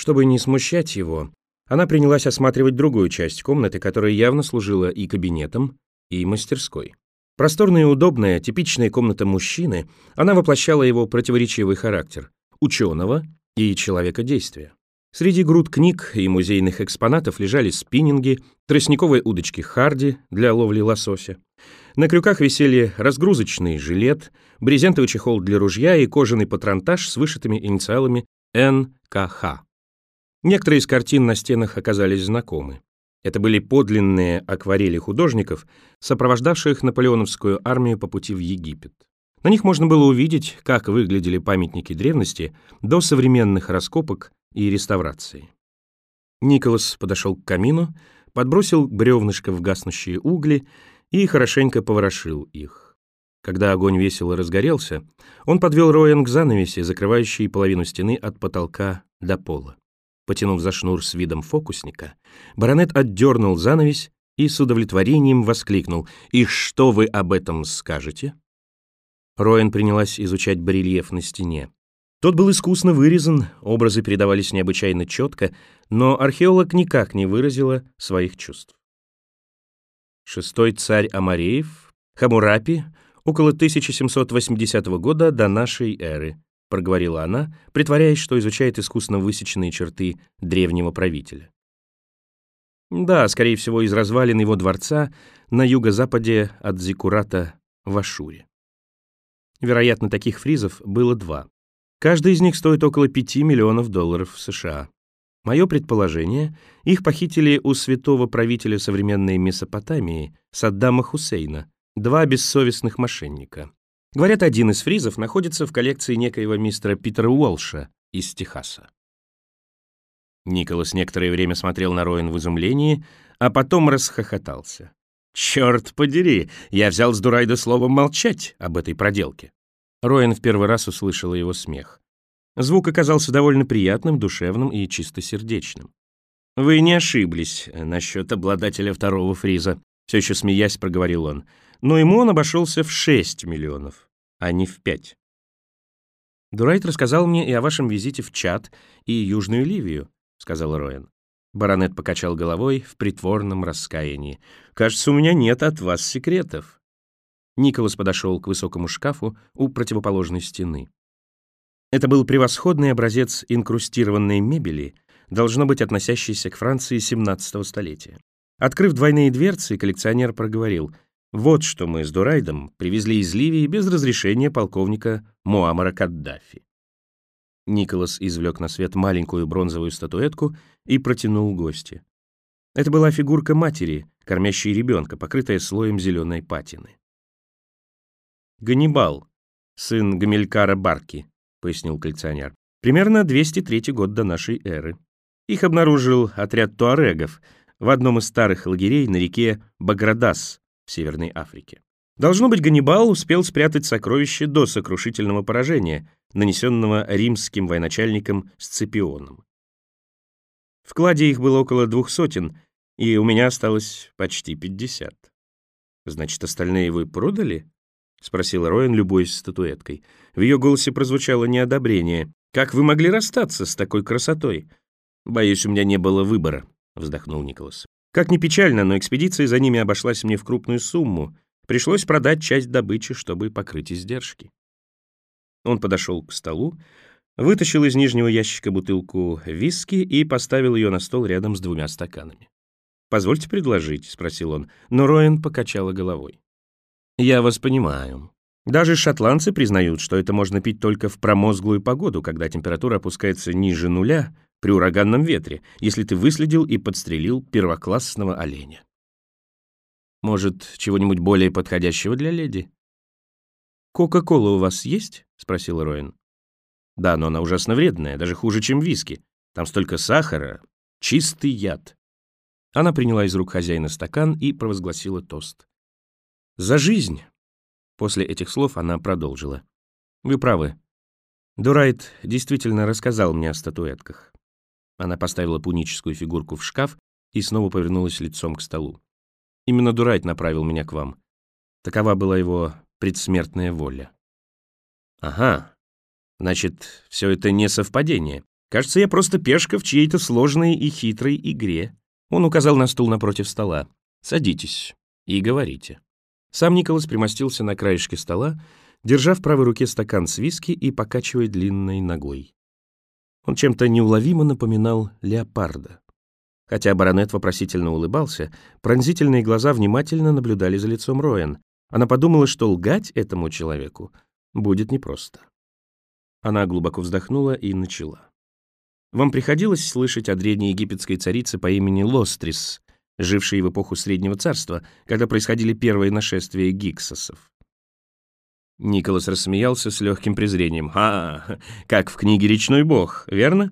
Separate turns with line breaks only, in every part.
Чтобы не смущать его, она принялась осматривать другую часть комнаты, которая явно служила и кабинетом, и мастерской. Просторная и удобная, типичная комната мужчины, она воплощала его противоречивый характер – ученого и человека действия. Среди груд книг и музейных экспонатов лежали спиннинги, тростниковые удочки Харди для ловли лосося. На крюках висели разгрузочный жилет, брезентовый чехол для ружья и кожаный патронтаж с вышитыми инициалами НКХ. Некоторые из картин на стенах оказались знакомы. Это были подлинные акварели художников, сопровождавших наполеоновскую армию по пути в Египет. На них можно было увидеть, как выглядели памятники древности до современных раскопок и реставрации. Николас подошел к камину, подбросил бревнышко в гаснущие угли и хорошенько поворошил их. Когда огонь весело разгорелся, он подвел Роэн к занавеси, закрывающей половину стены от потолка до пола. Потянув за шнур с видом фокусника, баронет отдернул занавесь и с удовлетворением воскликнул: «И что вы об этом скажете?» Роэн принялась изучать барельеф на стене. Тот был искусно вырезан, образы передавались необычайно четко, но археолог никак не выразила своих чувств. Шестой царь Амореев, Хаммурапи, около 1780 года до нашей эры, проговорила она, притворяясь, что изучает искусно высеченные черты древнего правителя. Да, скорее всего, из развалин его дворца на юго-западе от Зиккурата в Ашуре. Вероятно, таких фризов было 2. Каждый из них стоит около $5 миллионов США. Мое предположение, их похитили у святого правителя современной Месопотамии, Саддама Хусейна, 2 бессовестных мошенника. Говорят, один из фризов находится в коллекции некоего мистера Питера Уолша из Техаса. Николас некоторое время смотрел на Роэн в изумлении, а потом расхохотался. «Черт подери, я взял с Дурайда словом молчать об этой проделке». Роэн в первый раз услышала его смех. Звук оказался довольно приятным, душевным и чистосердечным. «Вы не ошиблись насчет обладателя второго фриза», все еще смеясь проговорил он. «Но ему он обошелся в 6 миллионов, а не в 5. Дурайд рассказал мне и о вашем визите в Чад и Южную Ливию», — сказал Роэн. Баронет покачал головой в притворном раскаянии. «Кажется, у меня нет от вас секретов». Николас подошел к высокому шкафу у противоположной стены. Это был превосходный образец инкрустированной мебели, должно быть относящийся к Франции XVII столетия. Открыв двойные дверцы, коллекционер проговорил: «Вот что мы с Дурайдом привезли из Ливии без разрешения полковника Муаммара Каддафи». Николас извлек на свет маленькую бронзовую статуэтку и протянул гостю. Это была фигурка матери, кормящей ребенка, покрытая слоем зеленой патины. «Ганнибал, сын Гамилькара Барки», — пояснил коллекционер. «Примерно 203 год до нашей эры. Их обнаружил отряд туарегов в одном из старых лагерей на реке Баградас в Северной Африке. Должно быть, Ганнибал успел спрятать сокровища до сокрушительного поражения, нанесенного римским военачальником Сципионом. В кладе их было около 200, и у меня осталось почти 50. Значит, остальные вы продали?» — спросил Роэн, любуясь статуэткой. В ее голосе прозвучало неодобрение. «Как вы могли расстаться с такой красотой?» «Боюсь, у меня не было выбора», — вздохнул Николас. «Как ни печально, но экспедиция за ними обошлась мне в крупную сумму. Пришлось продать часть добычи, чтобы покрыть издержки». Он подошел к столу, вытащил из нижнего ящика бутылку виски и поставил ее на стол рядом с 2 стаканами. «Позвольте предложить», — спросил он, но Роэн покачала головой. «Я вас понимаю. Даже шотландцы признают, что это можно пить только в промозглую погоду, когда температура опускается ниже 0 при ураганном ветре, если ты выследил и подстрелил первоклассного оленя. Может, чего-нибудь более подходящего для леди?» «Кока-кола у вас есть?» — спросил Роэн. «Да, но она ужасно вредная, даже хуже, чем виски. Там столько сахара. Чистый яд». Она приняла из рук хозяина стакан и провозгласила тост. «За жизнь!» После этих слов она продолжила. «Вы правы. Дурайд действительно рассказал мне о статуэтках». Она поставила пуническую фигурку в шкаф и снова повернулась лицом к столу. «Именно Дурайд направил меня к вам. Такова была его предсмертная воля». «Ага. Значит, все это не совпадение. Кажется, я просто пешка в чьей-то сложной и хитрой игре». Он указал на стул напротив стола. «Садитесь и говорите». Сам Николас примостился на краешке стола, держа в правой руке стакан с виски и покачивая длинной ногой. Он чем-то неуловимо напоминал леопарда. Хотя баронет вопросительно улыбался, пронзительные глаза внимательно наблюдали за лицом Роэн. Она подумала, что лгать этому человеку будет непросто. Она глубоко вздохнула и начала. «Вам приходилось слышать о древней египетской царице по имени Лострис, жившей в эпоху Среднего Царства, когда происходили первые нашествия гиксосов?» Николас рассмеялся с легким презрением. Как в книге «Речной бог», верно?»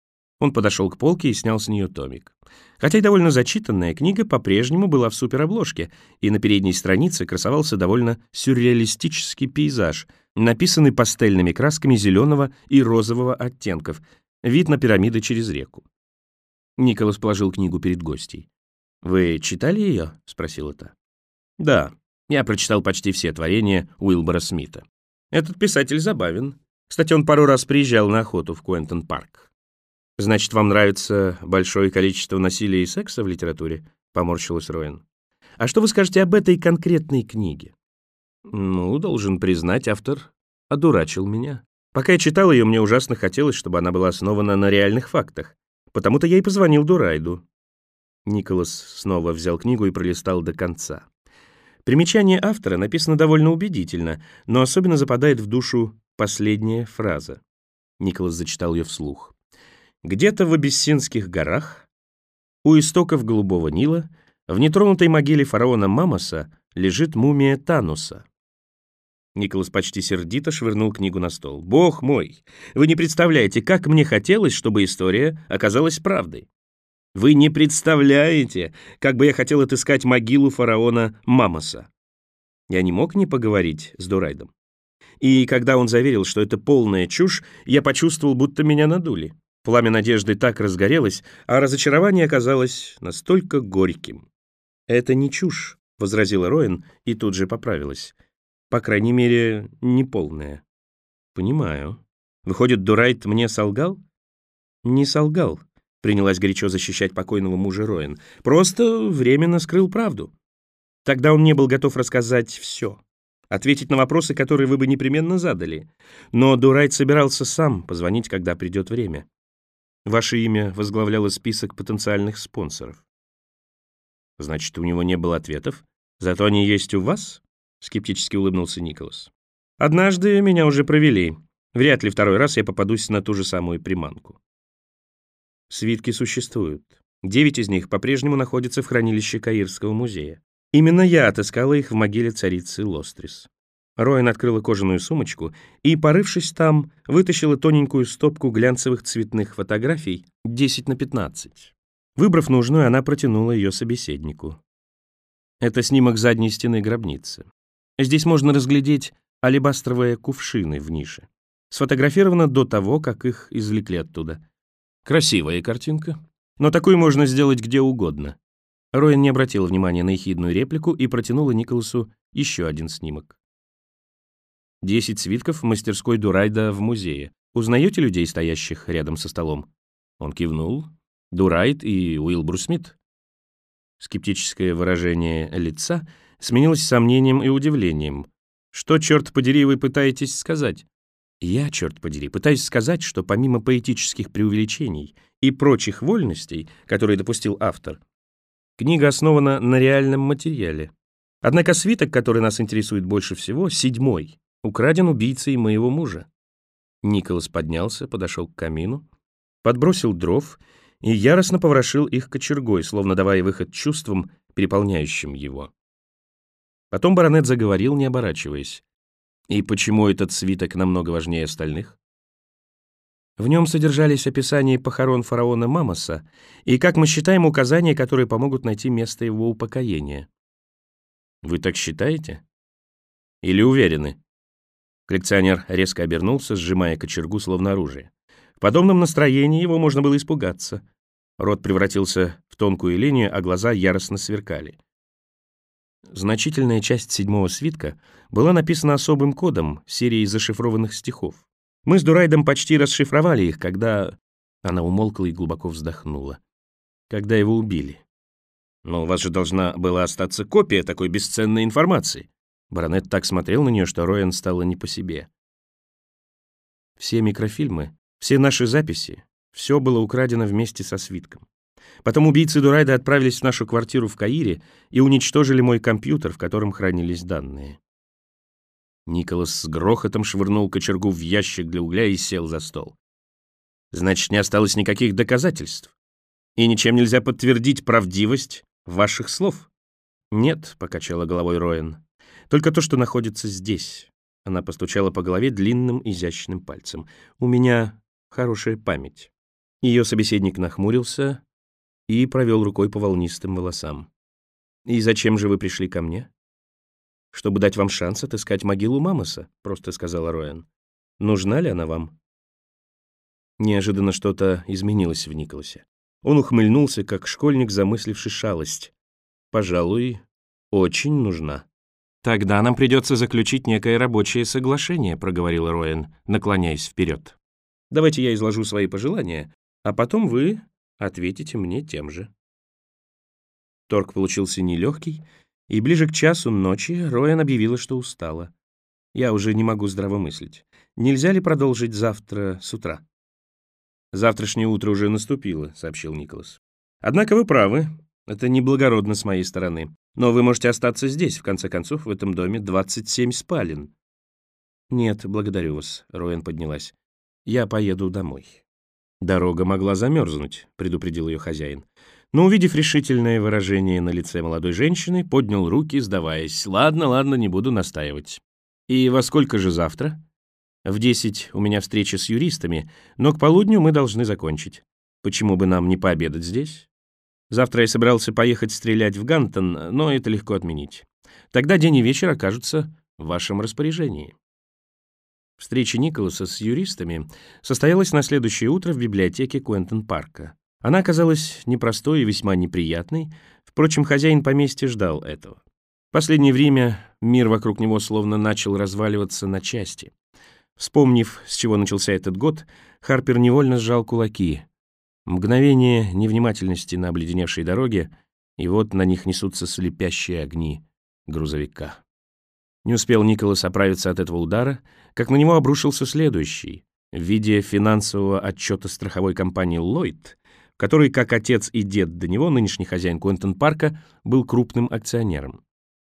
Он подошел к полке и снял с нее томик. Хотя и довольно зачитанная книга по-прежнему была в суперобложке, и на передней странице красовался довольно сюрреалистический пейзаж, написанный пастельными красками зеленого и розового оттенков, вид на пирамиды через реку. Николас положил книгу перед гостьей. «Вы читали ее?» — спросила та. «Да, я прочитал почти все творения Уилбора Смита. Этот писатель забавен. Кстати, он пару раз приезжал на охоту в Куэнтон-парк». «Значит, вам нравится большое количество насилия и секса в литературе?» — поморщилась Роэн. «А что вы скажете об этой конкретной книге?» «Ну, должен признать, автор одурачил меня. Пока я читал ее, мне ужасно хотелось, чтобы она была основана на реальных фактах. Потому-то я и позвонил Дурайду». Николас снова взял книгу и пролистал до конца. Примечание автора написано довольно убедительно, но особенно западает в душу последняя фраза. Николас зачитал ее вслух. «Где-то в Абиссинских горах, у истоков Голубого Нила, в нетронутой могиле фараона Мамоса лежит мумия Тануса». Николас почти сердито швырнул книгу на стол. «Бог мой! Вы не представляете, как мне хотелось, чтобы история оказалась правдой. Вы не представляете, как бы я хотел отыскать могилу фараона Мамоса». Я не мог не поговорить с Дурайдом. И когда он заверил, что это полная чушь, я почувствовал, будто меня надули. Пламя надежды так разгорелось, а разочарование оказалось настолько горьким. «Это не чушь», — возразила Роэн и тут же поправилась. «По крайней мере, не полная». «Понимаю. Выходит, Дурайд мне солгал?» «Не солгал», — принялась горячо защищать покойного мужа Роэн. «Просто временно скрыл правду. Тогда он не был готов рассказать все, ответить на вопросы, которые вы бы непременно задали. Но Дурайд собирался сам позвонить, когда придет время. Ваше имя возглавляло список потенциальных спонсоров». «Значит, у него не было ответов? Зато они есть у вас?» — скептически улыбнулся Николас. «Однажды меня уже провели. Вряд ли второй раз я попадусь на ту же самую приманку». Свитки существуют. 9 из них по-прежнему находятся в хранилище Каирского музея. Именно я отыскала их в могиле царицы Лострис. Роэн открыла кожаную сумочку и, порывшись там, вытащила тоненькую стопку глянцевых цветных фотографий 10 на 15. Выбрав нужную, она протянула ее собеседнику. Это снимок задней стены гробницы. Здесь можно разглядеть алебастровые кувшины в нише. Сфотографировано до того, как их извлекли оттуда. Красивая картинка, но такую можно сделать где угодно. Роэн не обратила внимания на ехидную реплику и протянула Николасу еще один снимок. 10 свитков в мастерской Дурайда в музее. Узнаете людей, стоящих рядом со столом?» Он кивнул. «Дурайд и Уилбур Смит». Скептическое выражение лица сменилось сомнением и удивлением. «Что, черт подери, вы пытаетесь сказать?» «Я, черт подери, пытаюсь сказать, что помимо поэтических преувеличений и прочих вольностей, которые допустил автор, книга основана на реальном материале. Однако свиток, который нас интересует больше всего, 7-й, украден убийцей моего мужа». Николас поднялся, подошел к камину, подбросил дров и яростно поворошил их кочергой, словно давая выход чувствам, переполняющим его. Потом баронет заговорил, не оборачиваясь. «И почему этот свиток намного важнее остальных?» В нем содержались описания похорон фараона Мамоса и, как мы считаем, указания, которые помогут найти место его упокоения. «Вы так считаете? Или уверены?» Коллекционер резко обернулся, сжимая кочергу, словно оружие. В подобном настроении его можно было испугаться. Рот превратился в тонкую линию, а глаза яростно сверкали. Значительная часть 7-го свитка была написана особым кодом, серией зашифрованных стихов. Мы с Дурайдом почти расшифровали их, когда... Она умолкла и глубоко вздохнула. Когда его убили? Но у вас же должна была остаться копия такой бесценной информации. Баронет так смотрел на нее, что Роэн стало не по себе. Все микрофильмы, все наши записи, все было украдено вместе со свитком. Потом убийцы Дурайда отправились в нашу квартиру в Каире и уничтожили мой компьютер, в котором хранились данные. Николас с грохотом швырнул кочергу в ящик для угля и сел за стол. Значит, не осталось никаких доказательств. И ничем нельзя подтвердить правдивость ваших слов? Нет, покачала головой Роэн. Только то, что находится здесь. Она постучала по голове длинным изящным пальцем. У меня хорошая память. Ее собеседник нахмурился и провел рукой по волнистым волосам. И зачем же вы пришли ко мне? Чтобы дать вам шанс отыскать могилу Мамоса, просто сказала Роэн. Нужна ли она вам? Неожиданно что-то изменилось в Николасе. Он ухмыльнулся, как школьник, замысливший шалость. Пожалуй, очень нужна. Тогда нам придется заключить некое рабочее соглашение, проговорила Роэн, наклоняясь вперед. Давайте я изложу свои пожелания, а потом вы ответите мне тем же. Торг получился нелегкий, и ближе к часу ночи Роэн объявила, что устала. Я уже не могу здраво мыслить. Нельзя ли продолжить завтра с утра? «Завтрашнее утро уже наступило», — сообщил Николас. «Однако вы правы, это неблагородно с моей стороны. Но вы можете остаться здесь, в конце концов, в этом доме 27 спален». «Нет, благодарю вас», — Роэн поднялась. «Я поеду домой». «Дорога могла замерзнуть», — предупредил ее хозяин. Но, увидев решительное выражение на лице молодой женщины, поднял руки, сдаваясь. «Ладно, не буду настаивать. И во сколько же завтра?» В 10 у меня встреча с юристами, но к полудню мы должны закончить. Почему бы нам не пообедать здесь? Завтра я собирался поехать стрелять в Гантон, но это легко отменить. Тогда день и вечер окажутся в вашем распоряжении. Встреча Николаса с юристами состоялась на следующее утро в библиотеке Куэнтон-парка. Она оказалась непростой и весьма неприятной, впрочем, хозяин поместья ждал этого. В последнее время мир вокруг него словно начал разваливаться на части. Вспомнив, с чего начался этот год, Харпер невольно сжал кулаки. Мгновение невнимательности на обледеневшей дороге, и вот на них несутся слепящие огни грузовика. Не успел Николас оправиться от этого удара, как на него обрушился следующий, в виде финансового отчета страховой компании «Ллойд», который, как отец и дед до него, нынешний хозяин Куэнтон-парка, был крупным акционером.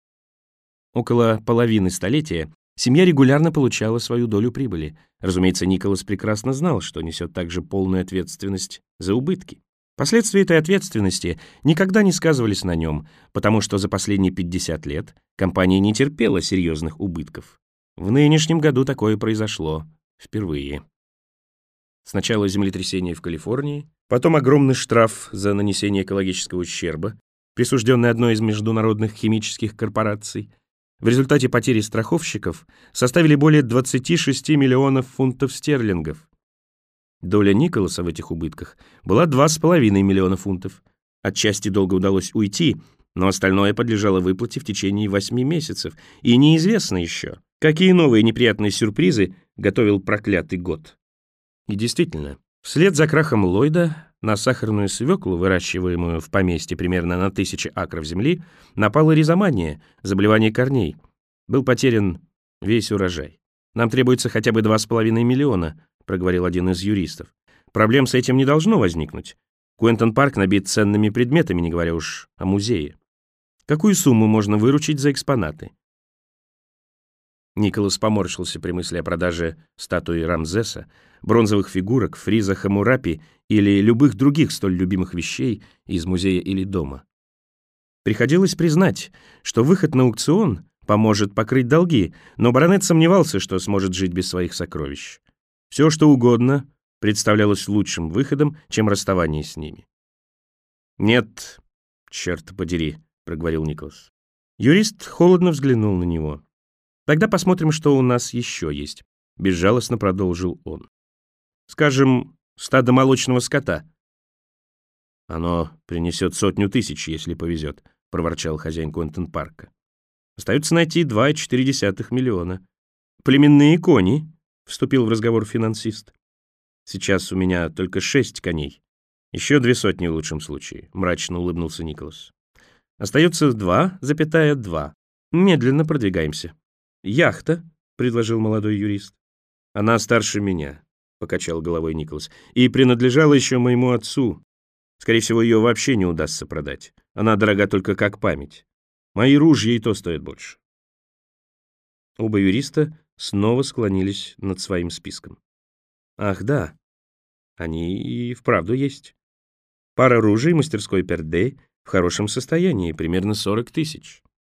Около половины столетия семья регулярно получала свою долю прибыли. Разумеется, Николас прекрасно знал, что несет также полную ответственность за убытки. Последствия этой ответственности никогда не сказывались на нем, потому что за последние 50 лет компания не терпела серьезных убытков. В нынешнем году такое произошло впервые. Сначала землетрясение в Калифорнии, потом огромный штраф за нанесение экологического ущерба, присужденный одной из международных химических корпораций. В результате потери страховщиков составили более 26 миллионов фунтов стерлингов. Доля Николаса в этих убытках была 2,5 миллиона фунтов. Отчасти долго удалось уйти, но остальное подлежало выплате в течение 8 месяцев, и неизвестно еще, какие новые неприятные сюрпризы готовил проклятый год. И действительно, вслед за крахом Ллойда на сахарную свеклу, выращиваемую в поместье примерно на 1000 акров земли, напала ризомания, заболевание корней. Был потерян весь урожай. «Нам требуется хотя бы 2,5 миллиона», — проговорил один из юристов. «Проблем с этим не должно возникнуть. Куэнтон-парк набит ценными предметами, не говоря уж о музее. Какую сумму можно выручить за экспонаты?» Николас поморщился при мысли о продаже статуи Рамзеса, бронзовых фигурок, фриза Хаммурапи или любых других столь любимых вещей из музея или дома. Приходилось признать, что выход на аукцион поможет покрыть долги, но баронет сомневался, что сможет жить без своих сокровищ. Все, что угодно, представлялось лучшим выходом, чем расставание с ними. «Нет, черт подери», — проговорил Николас. Юрист холодно взглянул на него. «Тогда посмотрим, что у нас еще есть», — безжалостно продолжил он. «Скажем, стадо молочного скота». «Оно принесет 100 000, если повезет», — проворчал хозяин Куэнтон-парка. «Остается найти 2,4 миллиона». «Племенные кони», — вступил в разговор финансист. Сейчас у меня только 6 коней. Еще 200 в лучшем случае», — мрачно улыбнулся Николас. «Остается 2,2. Медленно продвигаемся». «Яхта», — предложил молодой юрист. «Она старше меня», — покачал головой Николас, «и принадлежала еще моему отцу. Скорее всего, ее вообще не удастся продать. Она дорога только как память. Мои ружья и то стоят больше». Оба юриста снова склонились над своим списком. «Ах, да, они и вправду есть. Пара ружей мастерской Пердей в хорошем состоянии, примерно 40 000.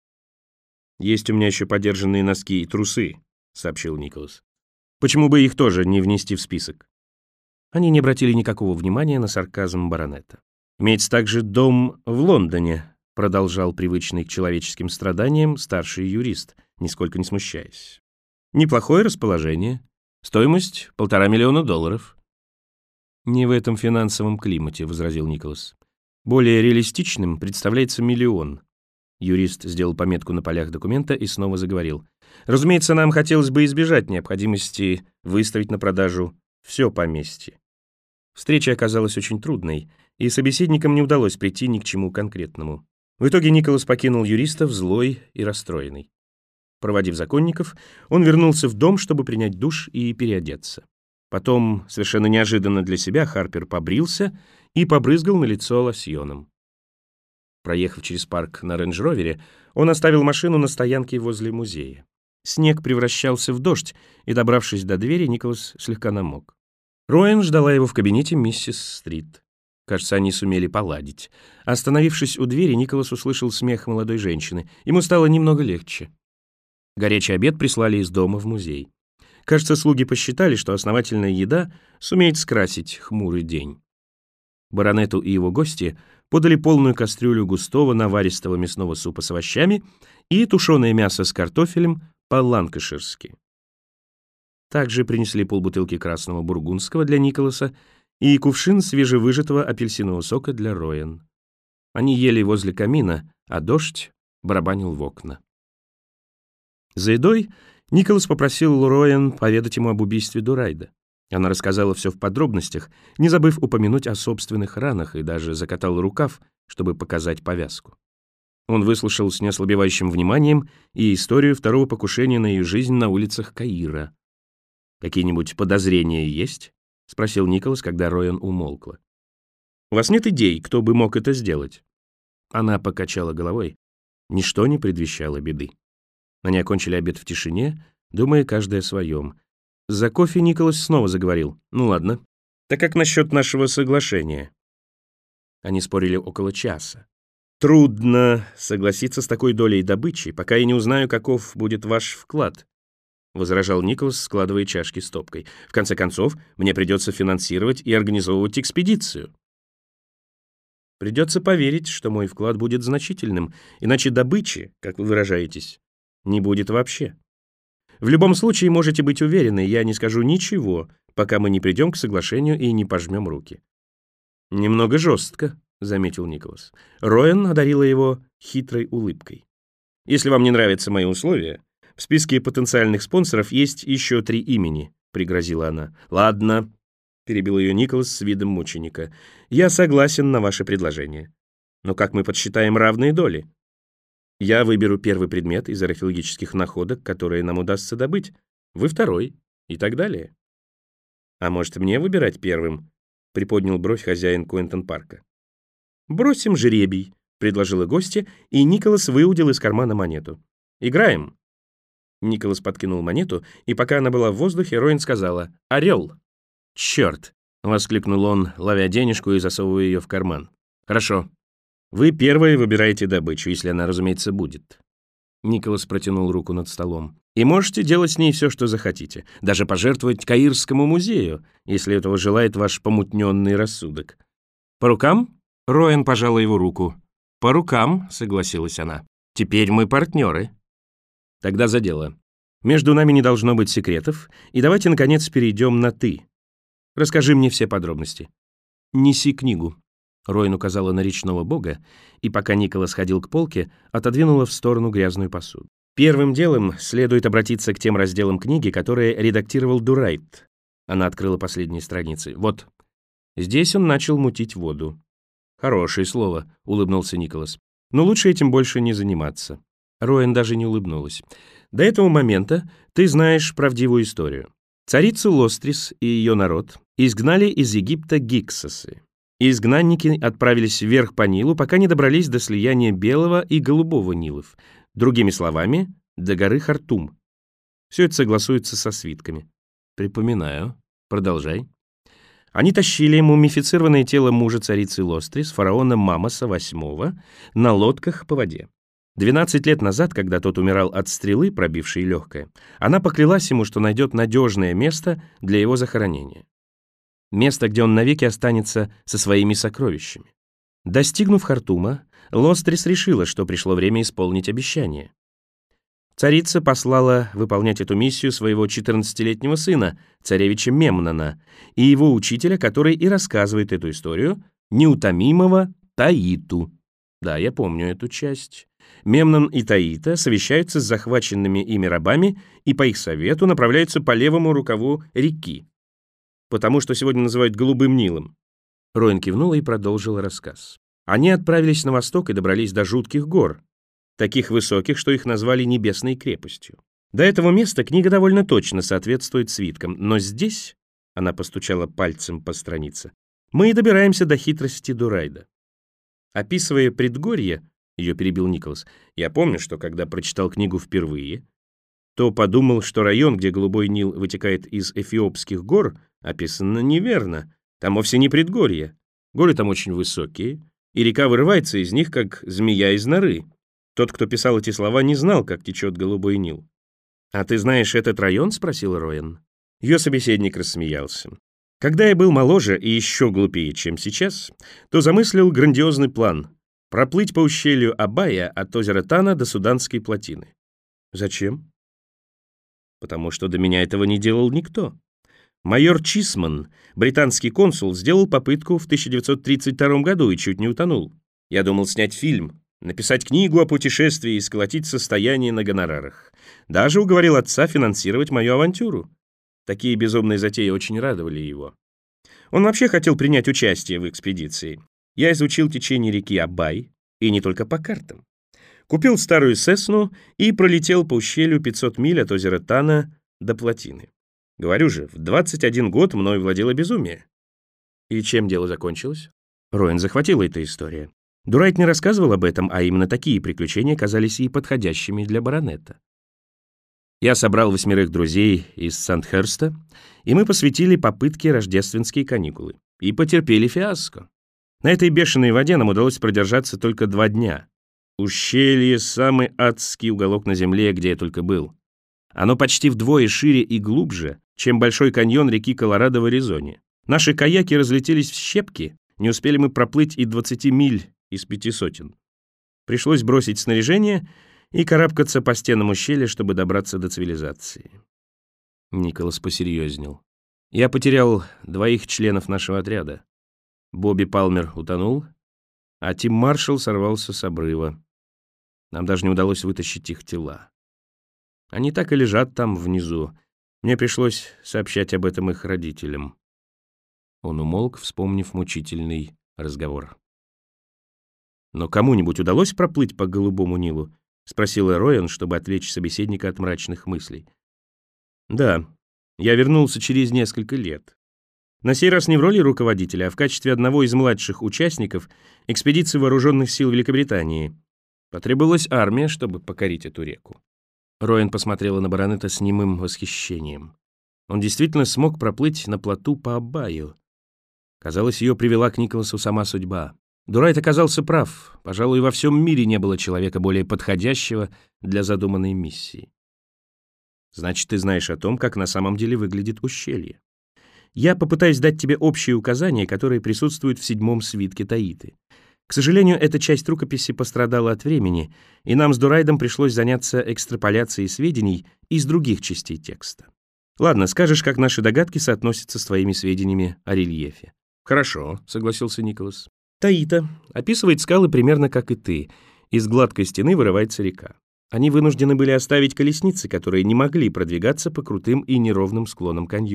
Есть у меня еще подержанные носки и трусы», — сообщил Николас. «Почему бы их тоже не внести в список?» Они не обратили никакого внимания на сарказм баронета. «Имеется также дом в Лондоне», — продолжал привычный к человеческим страданиям старший юрист, нисколько не смущаясь. «Неплохое расположение. Стоимость $1,5 миллиона». «Не в этом финансовом климате», — возразил Николас. «Более реалистичным представляется 1 миллион». Юрист сделал пометку на полях документа и снова заговорил. «Разумеется, нам хотелось бы избежать необходимости выставить на продажу все поместье». Встреча оказалась очень трудной, и собеседникам не удалось прийти ни к чему конкретному. В итоге Николас покинул юристов злой и расстроенный. Проводив законников, он вернулся в дом, чтобы принять душ и переодеться. Потом, совершенно неожиданно для себя, Харпер побрился и побрызгал на лицо лосьоном. Проехав через парк на рейндж-ровере, он оставил машину на стоянке возле музея. Снег превращался в дождь, и, добравшись до двери, Николас слегка намок. Роэн ждала его в кабинете миссис Стрит. Кажется, они сумели поладить. Остановившись у двери, Николас услышал смех молодой женщины. Ему стало немного легче. Горячий обед прислали из дома в музей. Кажется, слуги посчитали, что основательная еда сумеет скрасить хмурый день. Баронету и его гости подали полную кастрюлю густого наваристого мясного супа с овощами и тушеное мясо с картофелем по-ланкаширски. Также принесли полбутылки красного бургундского для Николаса и кувшин свежевыжатого апельсинового сока для Роэн. Они ели возле камина, а дождь барабанил в окна. За едой Николас попросил Роэн поведать ему об убийстве Дурайда. Она рассказала все в подробностях, не забыв упомянуть о собственных ранах, и даже закатал рукав, чтобы показать повязку. Он выслушал с неослабевающим вниманием и историю второго покушения на ее жизнь на улицах Каира. «Какие-нибудь подозрения есть?» — спросил Николас, когда Роэн умолкла. «У вас нет идей, кто бы мог это сделать?» Она покачала головой. Ничто не предвещало беды. Они окончили обед в тишине, думая каждый о своем. За кофе Николас снова заговорил. «Ну ладно. Так как насчет нашего соглашения?» Они спорили около часа. «Трудно согласиться с такой долей добычи, пока я не узнаю, каков будет ваш вклад», — возражал Николас, складывая чашки стопкой. «В конце концов, мне придется финансировать и организовывать экспедицию». «Придется поверить, что мой вклад будет значительным, иначе добычи, как вы выражаетесь, не будет вообще. В любом случае, можете быть уверены, я не скажу ничего, пока мы не придем к соглашению и не пожмем руки». «Немного жестко», — заметил Николас. Роэн одарила его хитрой улыбкой. «Если вам не нравятся мои условия, в списке потенциальных спонсоров есть еще 3 имени», — пригрозила она. «Ладно», — перебил ее Николас с видом мученика. «Я согласен на ваше предложение. Но как мы подсчитаем равные доли? Я выберу первый предмет из археологических находок, которые нам удастся добыть, вы второй, и так далее». «А может, мне выбирать первым?» — приподнял бровь хозяин Куэнтон-парка. «Бросим жребий», — предложила гостья, и Николас выудил из кармана монету. «Играем?» Николас подкинул монету, и пока она была в воздухе, Роэн сказала «Орел». «Черт!» — воскликнул он, ловя денежку и засовывая ее в карман. «Хорошо. Вы первые выбираете добычу, если она, разумеется, будет». Николас протянул руку над столом. «И можете делать с ней все, что захотите, даже пожертвовать Каирскому музею, если этого желает ваш помутненный рассудок. По рукам?» — Роэн пожала его руку. «По рукам», — согласилась она. «Теперь мы партнеры». «Тогда за дело. Между нами не должно быть секретов, и давайте, наконец, перейдем на «ты». Расскажи мне все подробности». «Неси книгу». Роэн указала на речного бога, и пока Николас ходил к полке, отодвинула в сторону грязную посуду. «Первым делом следует обратиться к тем разделам книги, которые редактировал Дурайд. Она открыла последние страницы. Вот. Здесь он начал мутить воду. Хорошее слово, улыбнулся Николас. Но лучше этим больше не заниматься. Роэн даже не улыбнулась. До этого момента ты знаешь правдивую историю. Царицу Лострис и ее народ изгнали из Египта гиксосы. Изгнанники отправились вверх по Нилу, пока не добрались до слияния Белого и Голубого Нилов. Другими словами, до горы Хартум. Все это согласуется со свитками. Припоминаю. Продолжай. Они тащили мумифицированное тело мужа царицы Лострис, фараона Мамоса VIII, на лодках по воде. 12 лет назад, когда тот умирал от стрелы, пробившей легкое, она поклялась ему, что найдет надежное место для его захоронения. Место, где он навеки останется со своими сокровищами. Достигнув Хартума, Лострис решила, что пришло время исполнить обещание. Царица послала выполнять эту миссию своего 14-летнего сына, царевича Мемнона, и его учителя, который и рассказывает эту историю, неутомимого Таиту. Да, я помню эту часть. Мемнон и Таита совещаются с захваченными ими рабами и по их совету направляются по левому рукаву реки, потому что сегодня называют Голубым Нилом. Роэн кивнула и продолжила рассказ. Они отправились на восток и добрались до жутких гор, таких высоких, что их назвали Небесной крепостью. До этого места книга довольно точно соответствует свиткам, но здесь, она постучала пальцем по странице, мы и добираемся до хитрости Дурайда. Описывая предгорье, ее перебил Николас, я помню, что когда прочитал книгу впервые, то подумал, что район, где Голубой Нил вытекает из Эфиопских гор, описано неверно. Там вовсе не предгорье. Горы там очень высокие, и река вырывается из них, как змея из норы. Тот, кто писал эти слова, не знал, как течет Голубой Нил. «А ты знаешь этот район?» — спросил Роэн. Ее собеседник рассмеялся. «Когда я был моложе и еще глупее, чем сейчас, то замыслил грандиозный план — проплыть по ущелью Абая от озера Тана до Суданской плотины». «Зачем?» «Потому что до меня этого не делал никто. Майор Чисман, британский консул, сделал попытку в 1932 году и чуть не утонул. Я думал снять фильм, написать книгу о путешествии и сколотить состояние на гонорарах. Даже уговорил отца финансировать мою авантюру. Такие безумные затеи очень радовали его. Он вообще хотел принять участие в экспедиции. Я изучил течение реки Абай, и не только по картам. Купил старую Сесну и пролетел по ущелью 500 миль от озера Тана до плотины. Говорю же, в 21 год мной владело безумие. И чем дело закончилось? Роэн захватила эта история. Дурайт не рассказывал об этом, а именно такие приключения казались и подходящими для баронета. Я собрал 8 друзей из Сандхерста, и мы посвятили попытке рождественские каникулы. И потерпели фиаско. На этой бешеной воде нам удалось продержаться только 2 дня. Ущелье — самый адский уголок на земле, где я только был. Оно почти вдвое шире и глубже, чем Большой каньон реки Колорадо в Аризоне. Наши каяки разлетелись в щепки, не успели мы проплыть и 20 миль из 500. Пришлось бросить снаряжение и карабкаться по стенам ущелья, чтобы добраться до цивилизации. Николас посерьезнел. Я потерял 2 членов нашего отряда. Бобби Палмер утонул, а Тим Маршалл сорвался с обрыва. Нам даже не удалось вытащить их тела. Они так и лежат там внизу. Мне пришлось сообщать об этом их родителям. Он умолк, вспомнив мучительный разговор. «Но кому-нибудь удалось проплыть по Голубому Нилу?» — спросила Роэн, чтобы отвлечь собеседника от мрачных мыслей. «Да, я вернулся через несколько лет. На сей раз не в роли руководителя, а в качестве одного из младших участников экспедиции вооруженных сил Великобритании. Потребовалась армия, чтобы покорить эту реку». Роэн посмотрела на баронета с немым восхищением. Он действительно смог проплыть на плоту по Абаю. Казалось, ее привела к Николасу сама судьба. Дурайт оказался прав. Пожалуй, во всем мире не было человека более подходящего для задуманной миссии. Значит, ты знаешь о том, как на самом деле выглядит ущелье. Я попытаюсь дать тебе общие указания, которые присутствуют в 7-м свитке Таиты. К сожалению, эта часть рукописи пострадала от времени, и нам с Дурайдом пришлось заняться экстраполяцией сведений из других частей текста. Ладно, скажешь, как наши догадки соотносятся с твоими сведениями о рельефе. Хорошо, согласился Николас. Таита описывает скалы примерно как и ты. Из гладкой стены вырывается река. Они вынуждены были оставить колесницы, которые не могли продвигаться по крутым и неровным склонам каньона.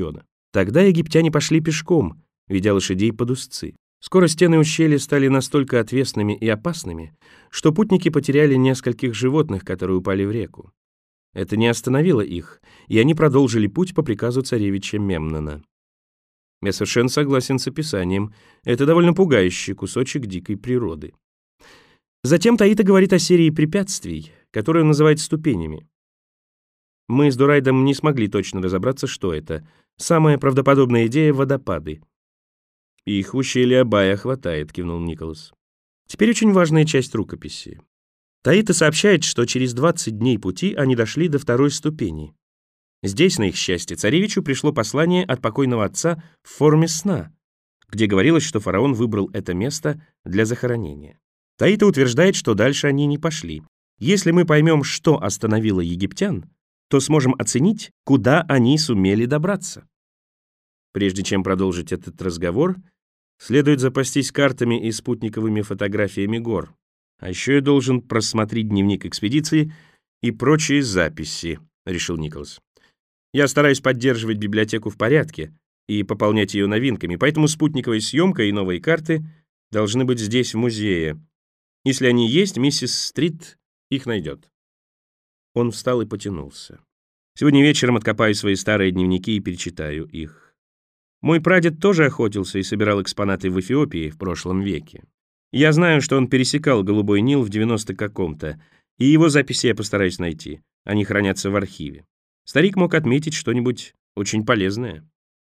Тогда египтяне пошли пешком, ведя лошадей под узцы. Скоро стены ущелья стали настолько отвесными и опасными, что путники потеряли нескольких животных, которые упали в реку. Это не остановило их, и они продолжили путь по приказу царевича Мемнона. Я совершенно согласен с описанием. Это довольно пугающий кусочек дикой природы. Затем Таита говорит о серии препятствий, которые он называет ступенями. Мы с Дурайдом не смогли точно разобраться, что это. Самая правдоподобная идея — водопады. «Их в ущелье Абая хватает», — кивнул Николас. Теперь очень важная часть рукописи. Таита сообщает, что через 20 дней пути они дошли до второй ступени. Здесь, на их счастье, царевичу пришло послание от покойного отца в форме сна, где говорилось, что фараон выбрал это место для захоронения. Таита утверждает, что дальше они не пошли. Если мы поймем, что остановило египтян, то сможем оценить, куда они сумели добраться. Прежде чем продолжить этот разговор, следует запастись картами и спутниковыми фотографиями гор. А еще я должен просмотреть дневник экспедиции и прочие записи, решил Николас. Я стараюсь поддерживать библиотеку в порядке и пополнять ее новинками, поэтому спутниковая съемка и новые карты должны быть здесь, в музее. Если они есть, миссис Стрит их найдет. Он встал и потянулся. Сегодня вечером откопаю свои старые дневники и перечитаю их. Мой прадед тоже охотился и собирал экспонаты в Эфиопии в прошлом веке. Я знаю, что он пересекал Голубой Нил в 90 каком-то, и его записи я постараюсь найти. Они хранятся в архиве. Старик мог отметить что-нибудь очень полезное.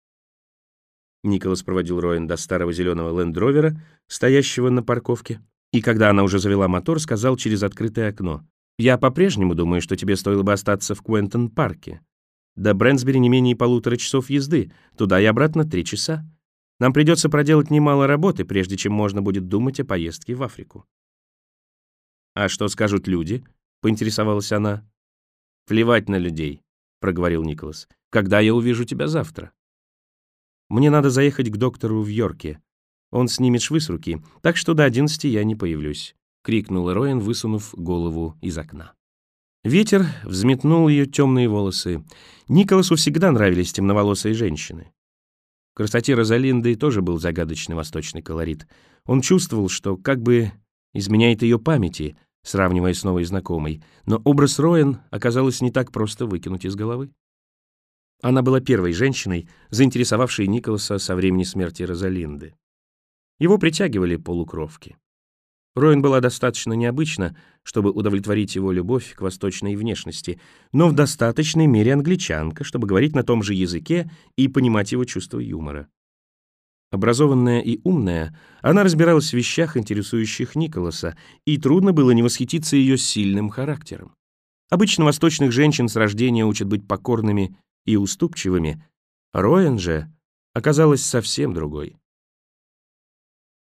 Николас проводил Роэн до старого зеленого лендровера, стоящего на парковке, и когда она уже завела мотор, сказал через открытое окно: «Я по-прежнему думаю, что тебе стоило бы остаться в Куэнтон-парке. До Брэнсбери не менее 1,5 часов езды, туда и обратно 3 часа. Нам придется проделать немало работы, прежде чем можно будет думать о поездке в Африку». «А что скажут люди?» — поинтересовалась она. «Плевать на людей», — проговорил Николас. «Когда я увижу тебя завтра?» «Мне надо заехать к доктору в Йорке. Он снимет швы с руки, так что до 11 я не появлюсь», — крикнул Роэн, высунув голову из окна. Ветер взметнул ее темные волосы. Николасу всегда нравились темноволосые женщины. В красоте Розалинды тоже был загадочный восточный колорит. Он чувствовал, что как бы изменяет ее памяти, сравнивая с новой знакомой, но образ Роэн оказалось не так просто выкинуть из головы. Она была первой женщиной, заинтересовавшей Николаса со времени смерти Розалинды. Его притягивали полукровки. Роэн была достаточно необычна, чтобы удовлетворить его любовь к восточной внешности, но в достаточной мере англичанка, чтобы говорить на том же языке и понимать его чувство юмора. Образованная и умная, она разбиралась в вещах, интересующих Николаса, и трудно было не восхититься ее сильным характером. Обычно восточных женщин с рождения учат быть покорными и уступчивыми. Роэн же оказалась совсем другой.